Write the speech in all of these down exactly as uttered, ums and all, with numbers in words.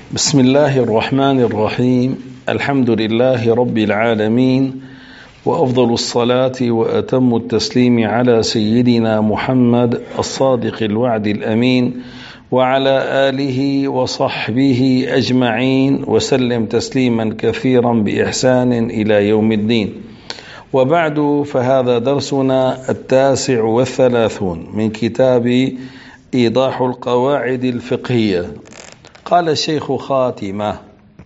بسم الله الرحمن الرحيم. الحمد لله رب العالمين، وأفضل الصلاة وأتم التسليم على سيدنا محمد الصادق الوعد الأمين وعلى آله وصحبه أجمعين وسلم تسليما كثيرا بإحسان إلى يوم الدين. وبعد، فهذا درسنا التاسع والثلاثون من كتاب إيضاح القواعد الفقهية. قال الشيخ خاتمة: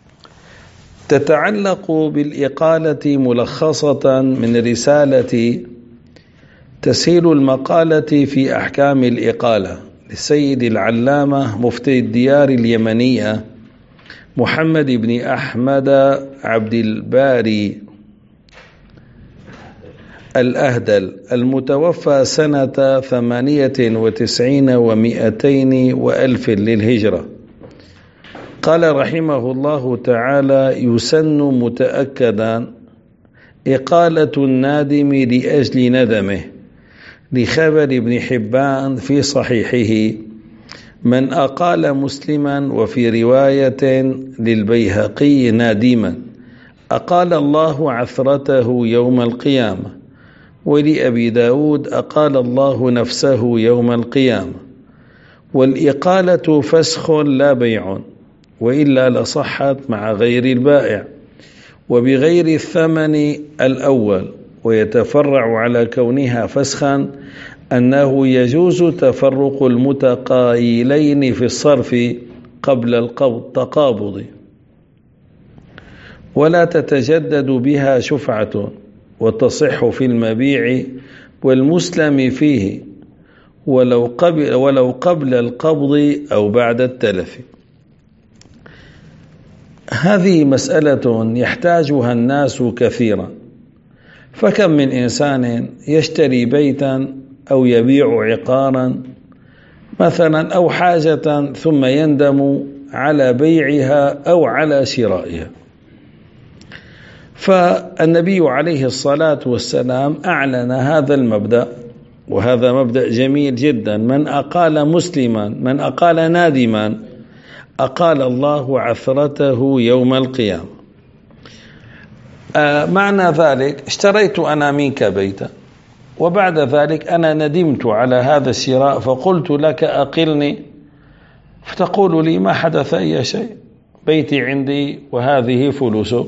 تتعلق بالإقالة ملخصة من رسالة تسهيل المقالة في أحكام الإقالة للسيد العلامة مفتي الديار اليمنية محمد بن أحمد عبد الباري الأهدل، المتوفى سنة ثمانية وتسعين ومئتين وألف للهجرة. قال رحمه الله تعالى: يسن متأكدا إقالة النادم لأجل ندمه، لخبر ابن حبان في صحيحه: من أقال مسلما، وفي رواية للبيهقي نادما أقال الله عثرته يوم القيامة، ولأبي داود أقال الله نفسه يوم القيامة. والإقالة فسخ لا بيع، وإلا لصحت مع غير البائع وبغير الثمن الأول. ويتفرع على كونها فسخا أنه يجوز تفرق المتقايلين في الصرف قبل التقابض، ولا تتجدد بها شفعة، وتصح في المبيع والمسلم فيه ولو قبل, ولو قبل القبض أو بعد التلف. هذه مسألة يحتاجها الناس كثيرا، فكم من إنسان يشتري بيتا أو يبيع عقارا مثلا أو حاجة ثم يندم على بيعها أو على شرائها. فالنبي عليه الصلاة والسلام أعلن هذا المبدأ، وهذا مبدأ جميل جدا: من أقال مسلما، من أقال نادما، أقال الله عثرته يوم القيامة. آه معنى ذلك: اشتريت أنا منك بيتا، وبعد ذلك أنا ندمت على هذا الشراء، فقلت لك أقلني، فتقول لي: ما حدث أي شيء، بيتي عندي وهذه فلوسك.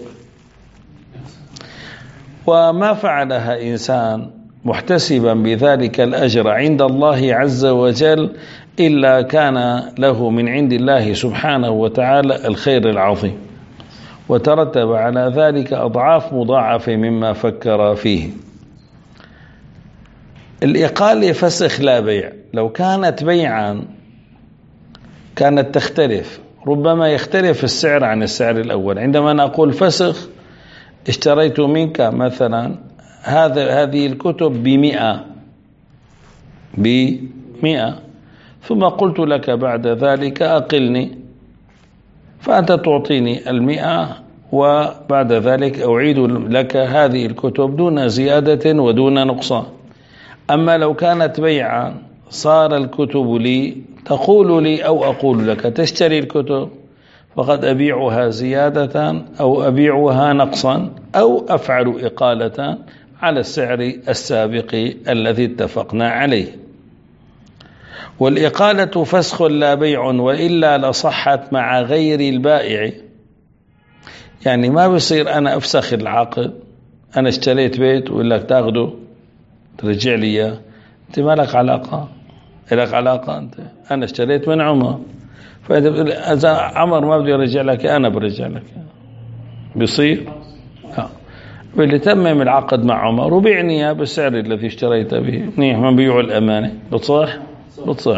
وما فعلها إنسان محتسبا بذلك الأجر عند الله عز وجل إلا كان له من عند الله سبحانه وتعالى الخير العظيم، وترتب على ذلك أضعاف مضاعفة مما فكر فيه. الإقالة فسخ لا بيع. لو كانت بيعا كانت تختلف، ربما يختلف السعر عن السعر الأول. عندما نقول فسخ: اشتريت منك مثلا هذا هذه الكتب بمئة بمئة ثم قلت لك بعد ذلك أقلني، فأنت تعطيني المئة، وبعد ذلك أعيد لك هذه الكتب دون زيادة ودون نقصان. أما لو كانت بيعا صار الكتب لي، تقول لي أو أقول لك تشتري الكتب، فقد أبيعها زيادة أو أبيعها نقصا أو أفعل إقالة على السعر السابق الذي اتفقنا عليه. والإقالة فسخ لا بيع، وإلا لصحت مع غير البائع. يعني ما بصير أنا أفسخ العقد، أنا اشتريت بيت ويقول لك تاخده ترجع لي إياه، أنت ما لك علاقة، لك علاقة أنت، أنا اشتريت من عمر، فإذا بتقول إذا عمر ما بده يرجع لك أنا برجع لك، بيصير؟ لا، واللي تمم العقد مع عمر وبيعني بالسعر الذي اشتريت به، منيح، ما بيعوا الأمانة، بتصح؟ بتصح.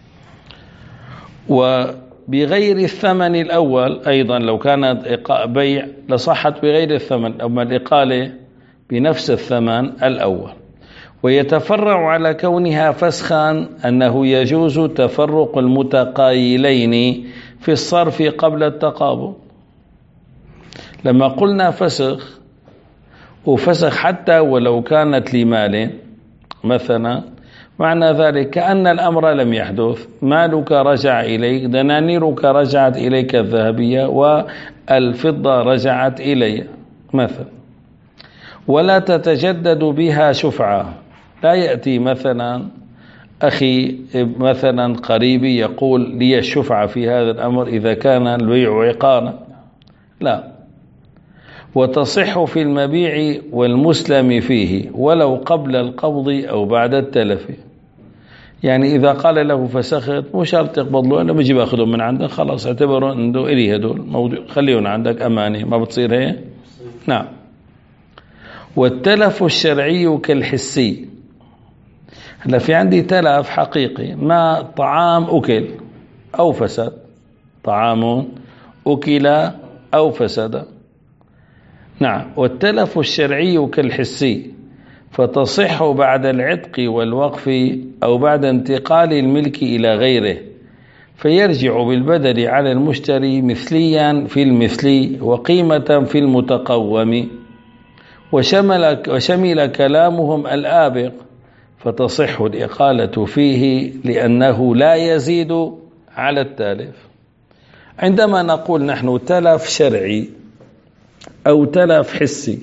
وبغير الثمن الأول أيضا، لو كانت بيع لصحت بغير الثمن، أما الإقالة بنفس الثمن الأول. ويتفرع على كونها فسخا أنه يجوز تفرق المتقايلين في الصرف قبل التقابض. لما قلنا فسخ، وفسخ حتى ولو كانت لمال مثلا، معنى ذلك كأن الأمر لم يحدث، مالك رجع إليك، دنانيرك رجعت إليك الذهبية والفضة رجعت إلي مثلا، ولا تتجدد بها شفعة. لا يأتي مثلا أخي مثلا قريبي يقول لي الشفعة في هذا الأمر إذا كان البيع عقارا، لا. وتصح في المبيع والمسلم فيه ولو قبل القبض أو بعد التلف. يعني إذا قال له فسخت مو شرط تقبض له، أنا بجي باخذهم من عندك، خلاص اعتبروا عنده إلي هدول موضوع، خليهم عندك أماني، ما بتصير هي. نعم. والتلف الشرعي كالحسي. هلا في عندي تلف حقيقي، ما طعام أكل أو فسد، طعام أكل أو فسد. نعم. والتلف الشرعي كالحسي، فتصح بعد العتق والوقف أو بعد انتقال الملك إلى غيره، فيرجع بالبدل على المشتري مثليا في المثلي وقيمة في المتقوم. وشمل, وشمل كلامهم الآبق، فتصح الإقالة فيه لأنه لا يزيد على التالف. عندما نقول نحن تلف شرعي أو تلف حسي،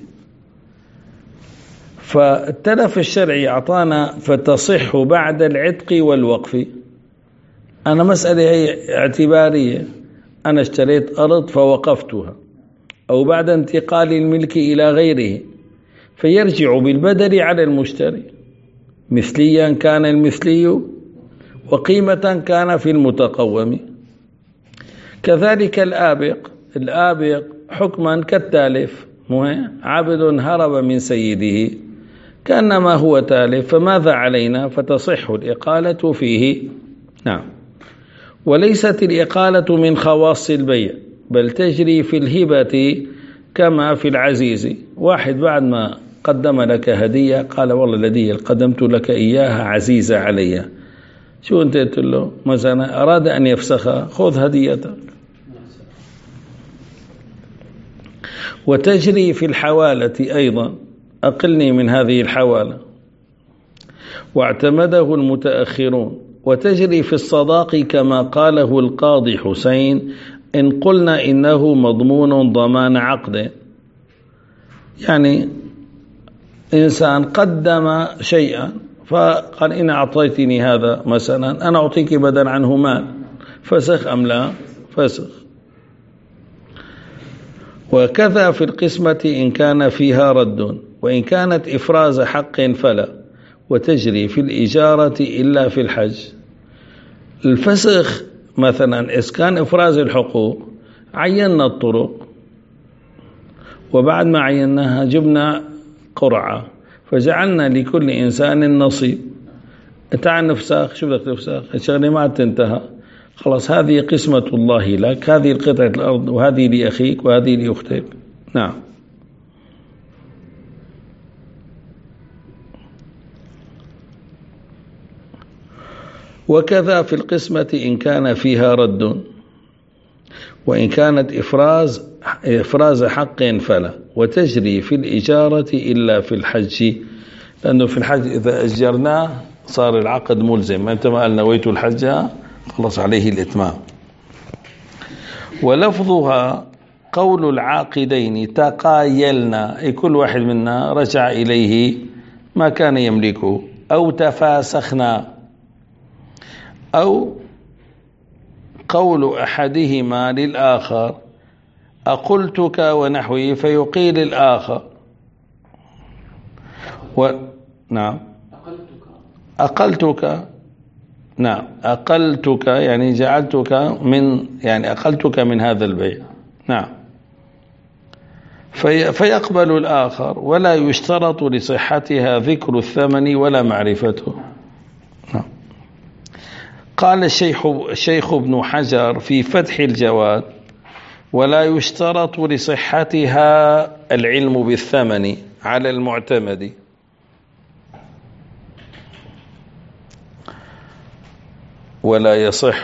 فالتلف الشرعي أعطانا فتصح بعد العتق والوقف. أنا مسألة هي اعتبارية، أنا اشتريت أرض فوقفتها، أو بعد انتقال الملك إلى غيره، فيرجع بالبدل على المشتري مثليا كان المثلي وقيمة كان في المتقوم. كذلك الآبق، الآبق حكما كالتالف، عبد هرب من سيده كأنما هو تالف، فماذا علينا؟ فتصح الإقالة فيه. نعم. وليست الإقالة من خواص البيع، بل تجري في الهبة كما في العزيز. واحد بعد ما قدم لك هدية قال والله الذي قدمت لك إياها عزيزة علي، شو أنت قلت له؟ مثلا أراد أن يفسخها، خذ هديتك. وتجري في الحوالة أيضا، أقلني من هذه الحوالة، واعتمده المتأخرون. وتجري في الصداق كما قاله القاضي حسين إن قلنا إنه مضمون ضمان عقد. يعني إنسان قدم شيئا فقال إن أعطيتني هذا مثلا أنا أعطيك بدل عنه مال، فسخ أم لا؟ فسخ. وكذا في القسمة إن كان فيها رد، وإن كانت إفراز حق فلا. وتجري في الإجارة إلا في الحج. الفسخ مثلا إذا كان إفراز الحقوق عينا الطرق، وبعد ما عيناها جبنا قرعة فجعلنا لكل إنسان نصيب. تعال نفسخ، شو بدك تفسخ؟ الشغلة ما تنتهى، خلاص هذه قسمة الله لك، هذه قطعة الأرض، وهذه لأخيك وهذه لأختك. نعم. وكذا في القسمة إن كان فيها رد، وإن كانت إفراز إفراز حق فلا. وتجري في الإجارة إلا في الحج، لأنه في الحج إذا أجرناه صار العقد ملزم، أنت ما قال نويت الحج خلص عليه الإتمام. ولفظها قول العاقدين تقايلنا، أي كل واحد منا رجع إليه ما كان يملكه، أو تفاسخنا، أو قول أحدهما للآخر أقلتك ونحوه فيقيل الآخر. و... نعم. أقلتك، نعم أقلتك يعني جعلتك من، يعني أقلتك من هذا البيع. نعم. في... فيقبل الآخر، ولا يشترط لصحتها ذكر الثمن ولا معرفته. نعم. قال الشيخ الشيخ ابن حجر في فتح الجواد: ولا يشترط لصحتها العلم بالثمن على المعتمد. ولا يصح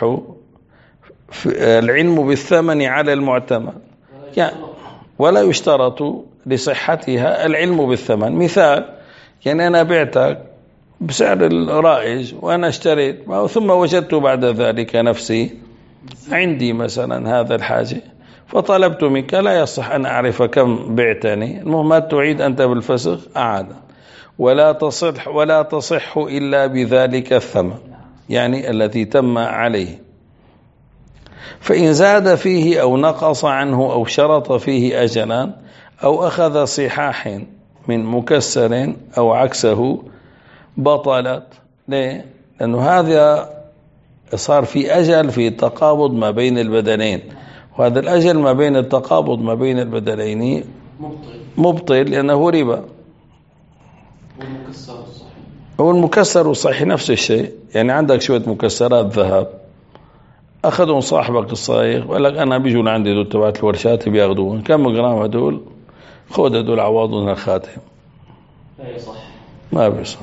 العلم بالثمن على المعتمد، يعني ولا يشترط لصحتها العلم بالثمن. مثال، يعني أنا بعتك بسعر الرائج وأنا اشتريت، ثم وجدت بعد ذلك نفسي عندي مثلا هذا الحاجة فطلبت منك، لا يصح أن أعرف كم بعتني، المهم ما تعيد أنت بالفسخ أعاد، ولا تصح ولا تصح إلا بذلك الثمن يعني الذي تم عليه. فإن زاد فيه أو نقص عنه أو شرط فيه أجلا أو أخذ صحاح من مكسر أو عكسه بطلت. ليه؟ لأنه هذا صار في أجل في تقابض ما بين البدنين، وهذا الأجل ما بين التقابض ما بين البدنين مبطل لأنه ربا. والمكسر الصحيح هو المكسر والصحيح نفس الشيء، يعني عندك شوية مكسرات ذهب أخذهم صاحبك الصايغ وقال لك أنا بيجوا لعندي دول تبعت الورشات بياخذوهم، كم جرام هدول؟ خذ هدول عوضهم الخاتم. لا يصح، ما بيصح.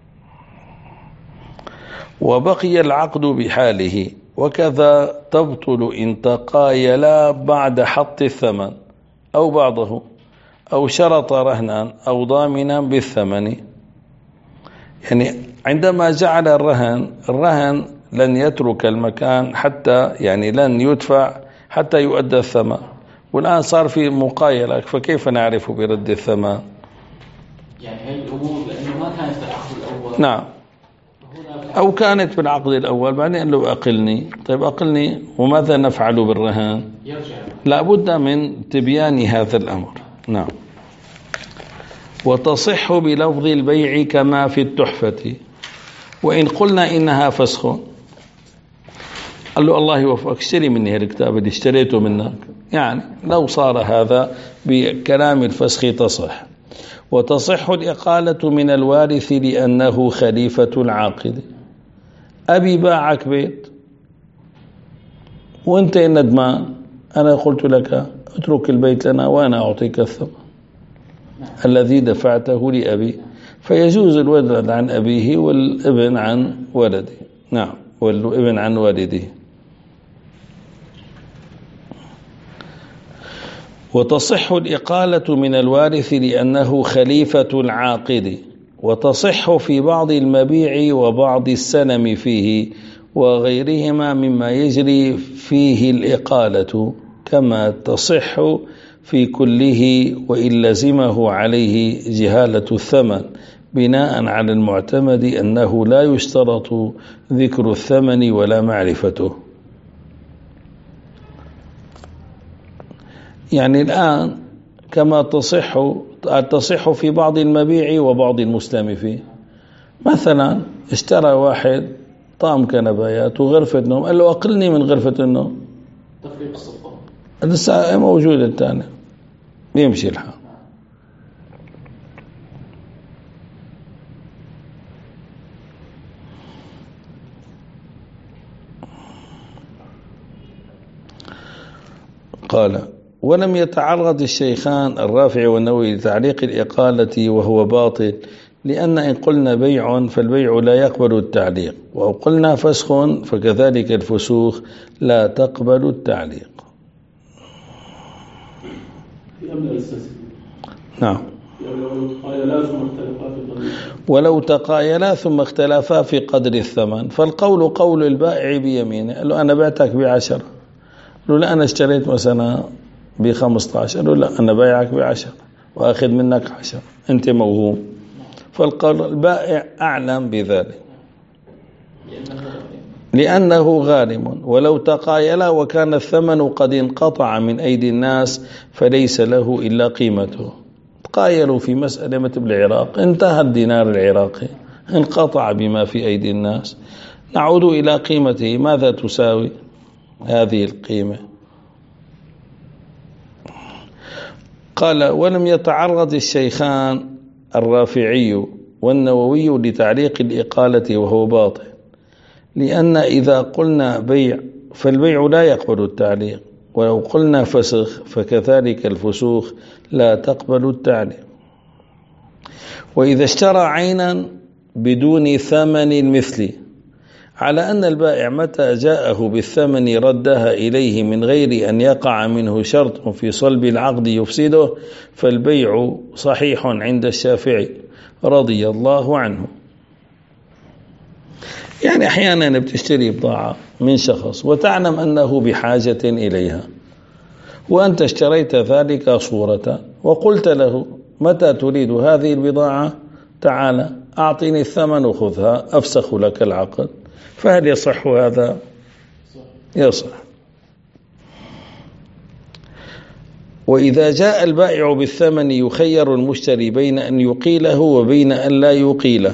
وبقي العقد بحاله، وكذا تبطل إن تقايلا بعد حط الثمن أو بعضه أو شرط رهنا أو ضامنا بالثمن. يعني عندما جعل الرهن الرهن لن يترك المكان حتى يعني لن يدفع حتى يؤدى الثمن، والآن صار في مقايلة، فكيف نعرف برد الثمن؟ يعني هي الأمور لأنه ما كانت في العقد الأول. نعم، أو كانت في العقد الأول بعدين قال له أقلني. طيب أقلني وماذا نفعل بالرهن؟ يرجع لا بد من تبيان هذا الأمر. نعم. وتصح بلفظ البيع كما في التحفة، وإن قلنا إنها فسخ قال له الله يوفقك اشتري مني هالكتاب اللي اشتريته منك، يعني لو صار هذا بكلام الفسخ تصح. وتصح الإقالة من الوارث لأنه خليفة العاقد. أبي باعك بيت وانت ندمان، أنا قلت لك اترك البيت لنا وأنا أعطيك الثمن الذي دفعته لأبي، فيجوز الولد عن أبيه والابن عن ولده. نعم، والابن عن والده. وتصح الإقالة من الوارث لأنه خليفة العاقد، وتصح في بعض المبيع وبعض السلم فيه وغيرهما مما يجري فيه الإقالة، كما تصح في كله وإن لزمه عليه جهالة الثمن، بناء على المعتمد أنه لا يشترط ذكر الثمن ولا معرفته. يعني الآن كما تصح تصح في بعض المبيع وبعض المسلم فيه. مثلا اشترى واحد طعم كنبايات وغرفة نوم، قال له أقلني من غرفة النوم، تفريق الصفة لسه موجود الثاني يمشي الحال. قال ولم يتعرض الشيخان الرافع والنووي لتعليق الإقالة وهو باطل، لأن إن قلنا بيع فالبيع لا يقبل التعليق، وإن قلنا فسخ فكذلك الفسوخ لا تقبل التعليق. نعم. ولو تقايلا ثم اختلفا في قدر الثمن فالقول قول البائع بيمينه، قال له أنا بعتك بعشرة، قال له لا أنا اشتريت مثلا بخمسة عشر، قال له لا أنا بايعك بعشرة وأخذ منك عشرة، أنت موهوم. فالقول البائع أعلم بذلك لأنه غارم. ولو تقايلا وكان الثمن قد انقطع من أيدي الناس فليس له إلا قيمته. تقايلوا في مسألة مثل العراق، انتهى الدينار العراقي انقطع بما في أيدي الناس، نعود إلى قيمته، ماذا تساوي هذه القيمة؟ قال ولم يتعرض الشيخان الرافعي والنووي لتعليق الإقالة وهو باطل، لأن إذا قلنا بيع فالبيع لا يقبل التعليق، ولو قلنا فسخ فكذلك الفسوخ لا تقبل التعليق. وإذا اشترى عينا بدون ثمن المثل، على أن البائع متى جاءه بالثمن ردها إليه من غير أن يقع منه شرط في صلب العقد يفسده، فالبيع صحيح عند الشافعي رضي الله عنه. يعني أحيانا بتشتري بضاعة من شخص وتعلم أنه بحاجة إليها، وأنت اشتريت ذلك صورة وقلت له متى تريد هذه البضاعة؟ تعال أعطيني الثمن وخذها أفسخ لك العقد. فهل يصح هذا؟ يصح. وإذا جاء البائع بالثمن يخير المشتري بين أن يقيله وبين أن لا يقيله،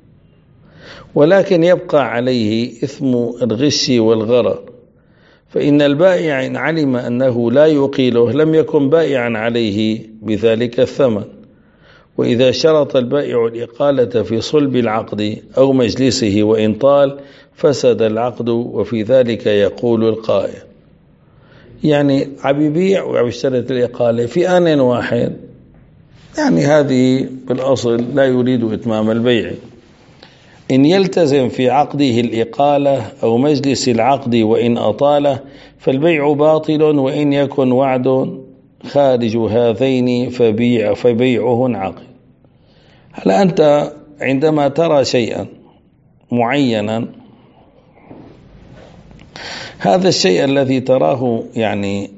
ولكن يبقى عليه إثم الغش والغرر، فإن البائع إن علم أنه لا يقيله لم يكن بائعا عليه بذلك الثمن. وإذا شرط البائع الإقالة في صلب العقد أو مجلسه وإن طال فسد العقد، وفي ذلك يقول القائل يعني عم يبيع وعم يشترط الإقالة في آن واحد، يعني هذه بالأصل لا يريد إتمام البيع. إن يلتزم في عقده الإقالة أو مجلس العقد وإن أطاله فالبيع باطل، وإن يكن وعد خارج هذين فبيع فبيعه عقد. هل أنت عندما ترى شيئا معينا، هذا الشيء الذي تراه يعني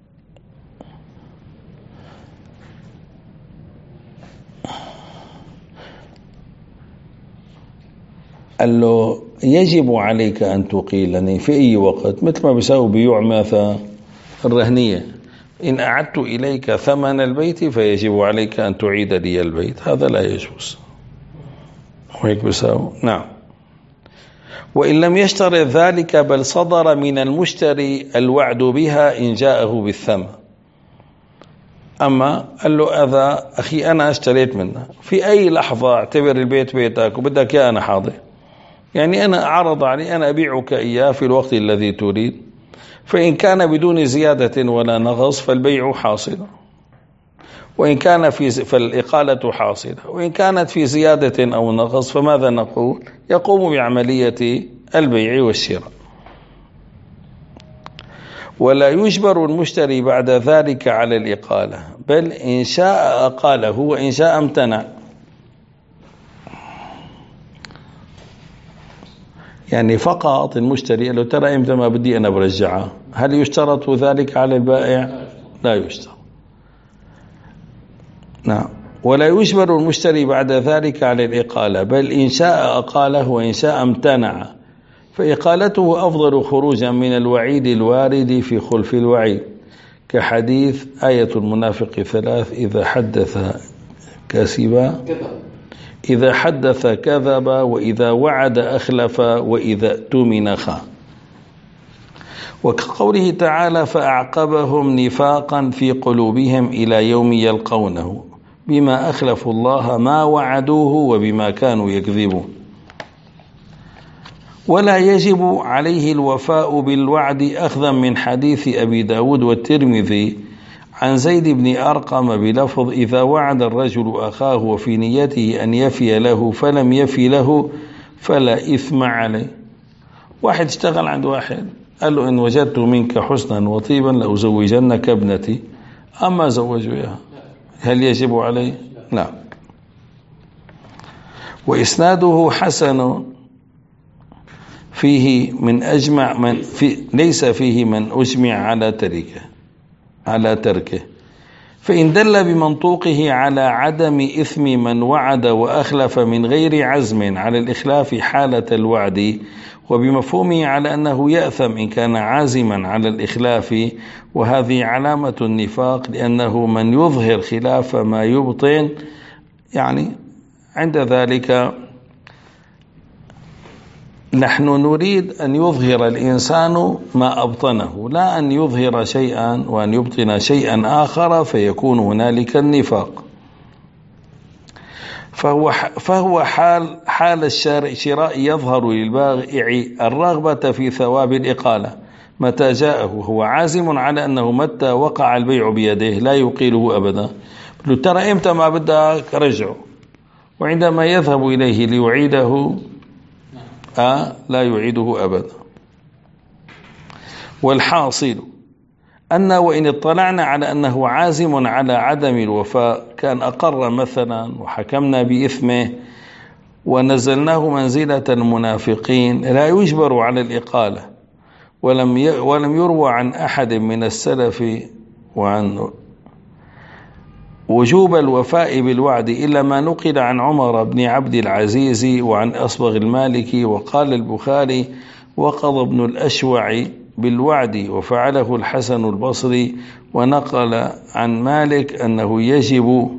قال له يجب عليك أن تقيلني في أي وقت، مثل ما بيساوي بيوع ماذا الرهنية، إن أعدت إليك ثمن البيت فيجب عليك أن تعيد لي البيت، هذا لا يجوز. وهيك بيساوي نعم. وإن لم يشترط ذلك بل صدر من المشتري الوعد بها إن جاءه بالثمن. أما قال له هذا أخي أنا اشتريت منه في أي لحظة اعتبر البيت بيتك وبدك يا أنا حاضر، يعني أنا عرض علي أنا أبيعك إياه في الوقت الذي تريد، فإن كان بدون زيادة ولا نقص فالبيع حاصل، وإن كان في فالإقالة حاصلة، وإن كانت في زيادة أو نقص فماذا نقول؟ يقوم بعملية البيع والشراء. ولا يجبر المشتري بعد ذلك على الإقالة، بل إن شاء أقاله وإن شاء امتنع. يعني فقط المشتري قال له ترى إمتى ما بدي أنا برجعها، هل يشترط ذلك على البائع؟ لا يشترط. نعم. ولا يجبر المشتري بعد ذلك على الإقالة، بل إن شاء أقاله وإن شاء امتنع، فإقالته أفضل خروجا من الوعيد الوارد في خلف الوعيد، كحديث آية المنافق ثلاث إذا حدث كذب إذا حدث كذب وإذا وعد أخلف وإذا اؤتمن خان. وكقوله تعالى فأعقبهم نفاقا في قلوبهم إلى يوم يلقونه بما أخلفوا الله ما وعدوه وبما كانوا يكذبون. ولا يجب عليه الوفاء بالوعد أخذا من حديث أبي داود والترمذي عن زيد بن أرقم بلفظ إذا وعد الرجل أخاه وفي نيته أن يفي له فلم يفي له فلا إثم عليه. واحد اشتغل عند واحد قال له إن وجدت منك حسنا وطيبا لأزوجنك ابنتي، أما زوجوا إياها هل يجب عليه؟ لا. وإسناده حسن فيه من أجمع من في ليس فيه من أجمع على تركه على تركه فإن دل بمنطوقه على عدم إثم من وعد وأخلف من غير عزم على الإخلاف حالة الوعد، وبمفهومه على أنه يأثم إن كان عازما على الإخلاف، وهذه علامة النفاق لأنه من يظهر خلاف ما يبطن، يعني عند ذلك نحن نريد أن يظهر الإنسان ما أبطنه، لا أن يظهر شيئا وأن يبطن شيئا آخر فيكون هنالك النفاق. فهو فهو حال حال الشراء يظهر للبائع الرغبة في ثواب الإقالة متى جاءه، هو عازم على أنه متى وقع البيع بيده لا يقيله أبدا، ترى إمتى ما بدك رجعه، وعندما يذهب إليه ليعيده آه لا يعيده أبدا. والحاصل أن وإن اطلعنا على أنه عازم على عدم الوفاء كان أقر مثلا وحكمنا بإثمه ونزلناه منزلة المنافقين لا يجبر على الإقالة، ولم ولم يروى عن أحد من السلف وعن وجوب الوفاء بالوعد إلا ما نقل عن عمر بن عبد العزيز وعن أصبغ المالكي. وقال البخاري: وقض ابن الأشوع بالوعد وفعله الحسن البصري. ونقل عن مالك أنه يجب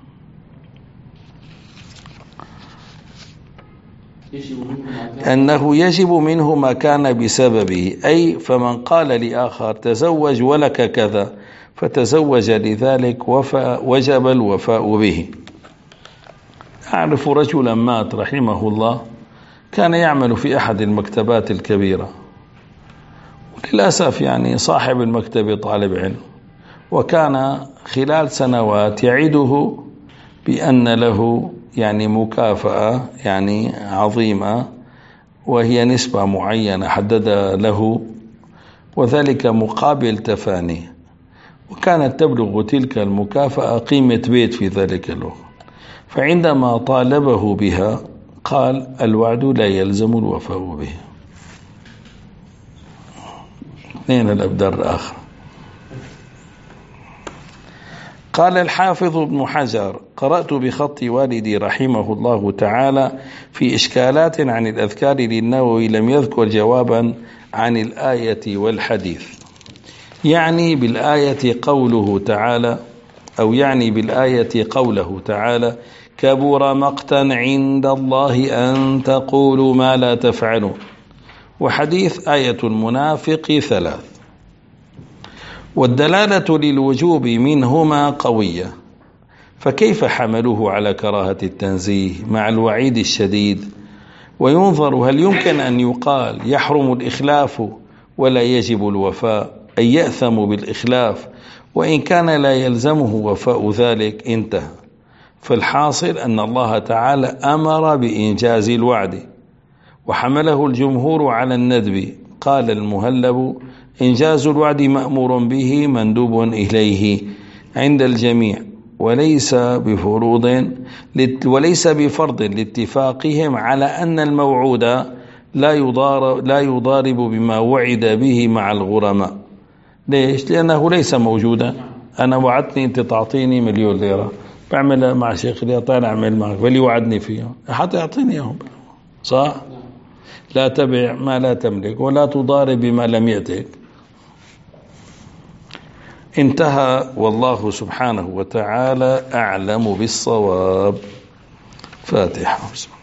أنه يجب منه ما كان بسببه، أي فمن قال لآخر تزوج ولك كذا فتزوج لذلك وجب الوفاء به. أعرف رجلا مات رحمه الله، كان يعمل في أحد المكتبات الكبيرة، وللأسف يعني صاحب المكتب طالب علم، وكان خلال سنوات يعده بأن له يعني مكافأة يعني عظيمة، وهي نسبة معينة حدد له، وذلك مقابل تفانيه، وكانت تبلغ تلك المكافأة قيمة بيت في ذلك الوقت. فعندما طالبه بها قال: الوعد لا يلزم الوفاء به. اثنين الأبدار الآخر. قال الحافظ ابن حجر: قرأت بخط والدي رحمه الله تعالى في إشكالات عن الأذكار للنووي لم يذكر جوابا عن الآية والحديث. يعني بالآية قوله تعالى، أو يعني بالآية قوله تعالى: كبر مقتا عند الله أن تقولوا ما لا تفعلون. وحديث آية المنافق ثلاث. والدلالة للوجوب منهما قوية، فكيف حملوه على كراهة التنزيه مع الوعيد الشديد؟ وينظر هل يمكن أن يقال يحرم الإخلاف ولا يجب الوفاء، أي يأثم بالإخلاف وإن كان لا يلزمه وفاء ذلك؟ انتهى. فالحاصل أن الله تعالى أمر بإنجاز الوعد، وحمله الجمهور على الندب. قال المهلب: إنجاز الوعد مأمور به مندوب إليه عند الجميع، وليس بفروض وليس بفرض لاتفاقهم على أن الموعود لا يضارب, لا يضارب بما وعد به مع الغرماء. ليش؟ لأنه ليس موجودا. أنا وعدتني أنت تعطيني مليون ليرة، بعمل مع شيخ لي طيب أعمل معك، فلي وعدني فيهم حتى يعطيني إياهم، صح؟ لا تبع ما لا تملك ولا تضارب بما لم يأتك. انتهى، والله سبحانه وتعالى أعلم بالصواب. فاتحة.